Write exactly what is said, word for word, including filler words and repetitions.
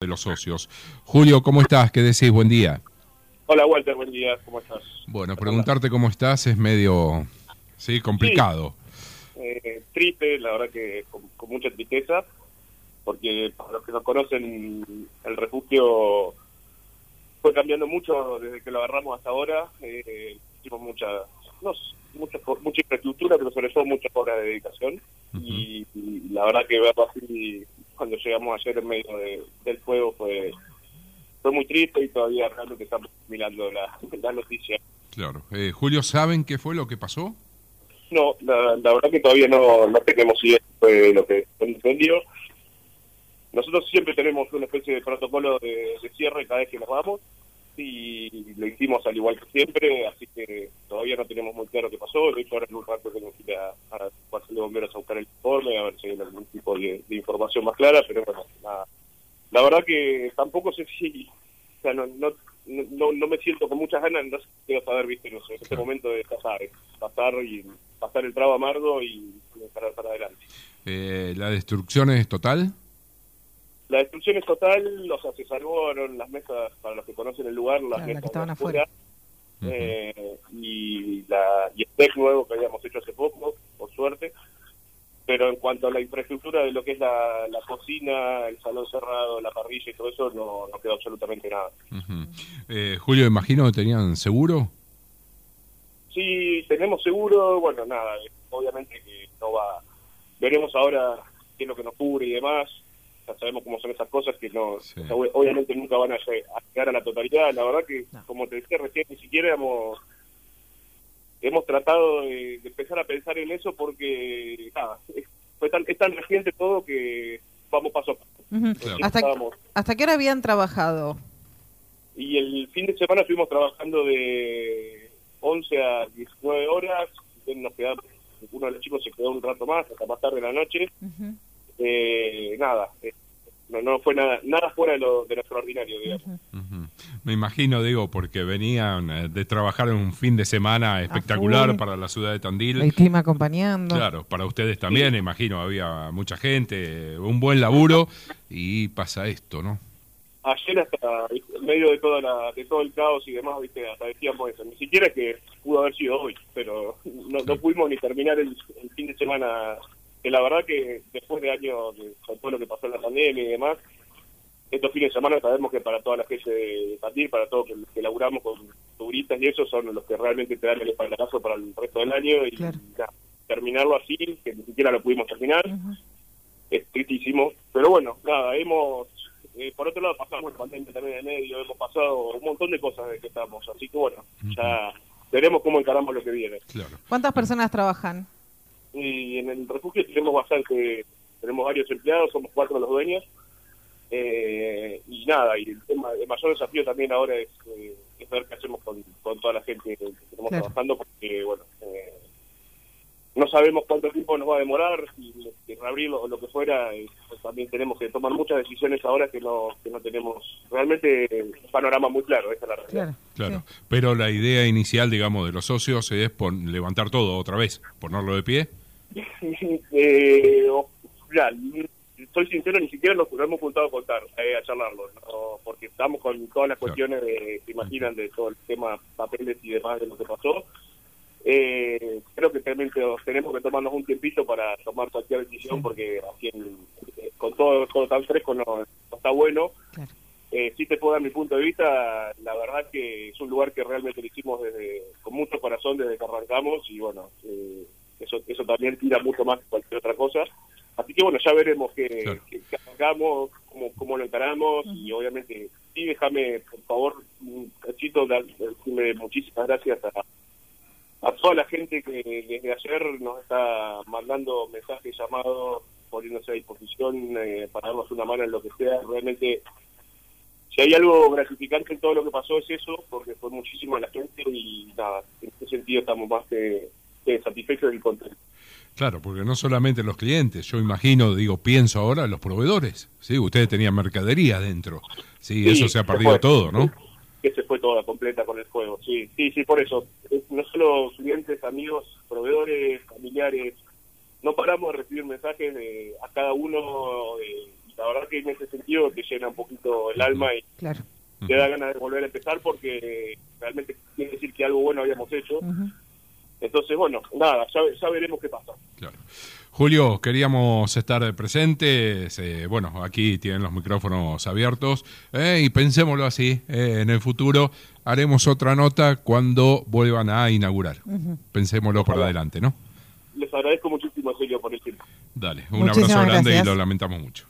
los socios. Julio, ¿cómo estás? ¿Qué decís? Buen día. Hola Walter, buen día, ¿cómo estás? Bueno, preguntarte cómo estás es medio, sí, complicado. Sí, eh, triste, la verdad que con, con mucha tristeza, porque para los que nos conocen, el refugio fue cambiando mucho desde que lo agarramos hasta ahora. Eh, hicimos mucha, no, mucha, mucha infraestructura, pero sobre todo mucha horas de dedicación. Uh-huh. y, y la verdad que verlo así, cuando llegamos ayer en medio de, del fuego, fue... Fue muy triste y todavía realmente estamos mirando la, la noticia. Claro. Eh, Julio, ¿saben qué fue lo que pasó? No, la, la verdad que todavía no, no tenemos idea de lo que fue el incendio. Nosotros siempre tenemos una especie de protocolo de, de cierre cada vez que nos vamos y lo hicimos al igual que siempre, así que todavía no tenemos muy claro qué pasó. De hecho, ahora en un rato tengo que ir a, a Cuartel de Bomberos a buscar el informe, a ver si hay algún tipo de, de información más clara, pero bueno, nada. La verdad que tampoco sé si, o sea, no, no, no, no me siento con muchas ganas, no quiero saber, viste, no sé, en este momento de pasar, pasar y pasar el trago amargo y para, para adelante. Eh, ¿La destrucción es total? La destrucción es total, o sea, se salvaron las mesas, para los que conocen el lugar, las claro, mesas que estaban afuera, afuera. eh, uh-huh. y, la, y el deck nuevo que habíamos hecho hace poco, por suerte. Pero en cuanto a la infraestructura de lo que es la, la cocina, el salón cerrado, la parrilla y todo eso, no, no quedó absolutamente nada. Uh-huh. eh, Julio, imagino que tenían seguro. Sí, tenemos seguro, bueno, nada, obviamente que no va, veremos ahora qué es lo que nos cubre y demás, ya sabemos cómo son esas cosas que no, sí. o sea, obviamente nunca van a llegar a la totalidad, la verdad que, no. como te decía recién, ni siquiera hemos... Hemos tratado de, de empezar a pensar en eso porque nada, es, fue tan, es tan reciente todo que vamos paso a paso. Uh-huh. Claro. ¿Hasta, ¿Hasta qué hora habían trabajado? Y el fin de semana estuvimos trabajando de once a diecinueve horas, nos quedamos, uno de los chicos se quedó un rato más, hasta más tarde de la noche. Uh-huh. eh, nada, eh, no, no fue nada nada fuera de lo, de lo extraordinario, digamos. Uh-huh. Uh-huh. Me imagino, digo, porque venían de trabajar en un fin de semana espectacular para la ciudad de Tandil. El clima acompañando. Claro, para ustedes también, sí. Imagino, había mucha gente, un buen laburo y pasa esto, ¿no? Ayer hasta en medio de toda la, de todo el caos y demás, viste, hasta decíamos eso, ni siquiera que pudo haber sido hoy, pero no, sí. no pudimos ni terminar el, el fin de semana, que la verdad que después de años, de, con todo lo que pasó en la pandemia y demás, estos fines de semana sabemos que para toda la gente de Tandil, para todos que, que laburamos con turistas y eso, son los que realmente te dan el espaldarazo para el resto del año y claro. ya, terminarlo así, que ni siquiera lo pudimos terminar, uh-huh. es tristísimo, pero bueno, nada, hemos, eh, por otro lado pasamos el pandemia también en medio, hemos pasado un montón de cosas desde que estamos, así que bueno, uh-huh. ya veremos cómo encaramos lo que viene. Claro. ¿Cuántas personas trabajan? Y en el refugio tenemos bastante, tenemos varios empleados, somos cuatro los dueños. Eh, y nada, y el, tema, el mayor desafío también ahora es, eh, es ver qué hacemos con, con toda la gente que, que estamos claro. trabajando, porque bueno, eh, no sabemos cuánto tiempo nos va a demorar, si, si reabrir o lo que fuera, eh, pues también tenemos que tomar muchas decisiones ahora que no que no tenemos realmente un panorama muy claro, esa es la realidad. Claro, claro. Sí. Pero la idea inicial, digamos, de los socios es pon, levantar todo otra vez, ponerlo de pie. eh, ya, soy sincero, ni siquiera nos lo hemos juntado a contar, eh, a charlarlo, ¿no? Porque estamos con todas las cuestiones, claro. de, se imaginan, de todo el tema papeles y demás de lo que pasó. Eh, creo que también tenemos que tomarnos un tiempito para tomar cualquier decisión, sí. porque así en, con todo, todo tan fresco no, no está bueno. Claro. Eh, sí te puedo dar mi punto de vista, la verdad que es un lugar que realmente lo hicimos desde, con mucho corazón desde que arrancamos y bueno, eh, eso, eso también tira mucho más que cualquier otra cosa. Así que bueno, ya veremos qué, claro. qué, qué hagamos, cómo, cómo lo encaramos uh-huh. y obviamente sí, déjame por favor un cachito decirle muchísimas gracias a, a toda la gente que desde ayer nos está mandando mensajes, llamados, poniéndose a disposición eh, para darnos una mano en lo que sea. Realmente, si hay algo gratificante en todo lo que pasó es eso, porque fue muchísima la gente y nada, en ese sentido estamos más que, que satisfechos y contentos. Claro, porque no solamente los clientes, yo imagino, digo, pienso ahora los proveedores, ¿sí? Ustedes tenían mercadería adentro, sí, sí eso se ha perdido se todo, ¿no? Que se fue toda completa con el fuego, sí, sí, sí, por eso, no solo clientes, amigos, proveedores, familiares, no paramos de recibir mensajes de a cada uno, de, la verdad que en ese sentido te llena un poquito el alma y claro. te da ganas de volver a empezar porque realmente quiere decir que algo bueno habíamos hecho. Uh-huh. Entonces, bueno, nada, ya, ya veremos qué pasa. Claro. Julio, queríamos estar presentes, eh, bueno, aquí tienen los micrófonos abiertos, eh, y pensémoslo así, eh, en el futuro haremos otra nota cuando vuelvan a inaugurar. Uh-huh. Pensémoslo para adelante, ¿no? Les agradezco muchísimo, Sergio, por el tiempo. Dale, un Muchísimas abrazo grande gracias. Y lo lamentamos mucho.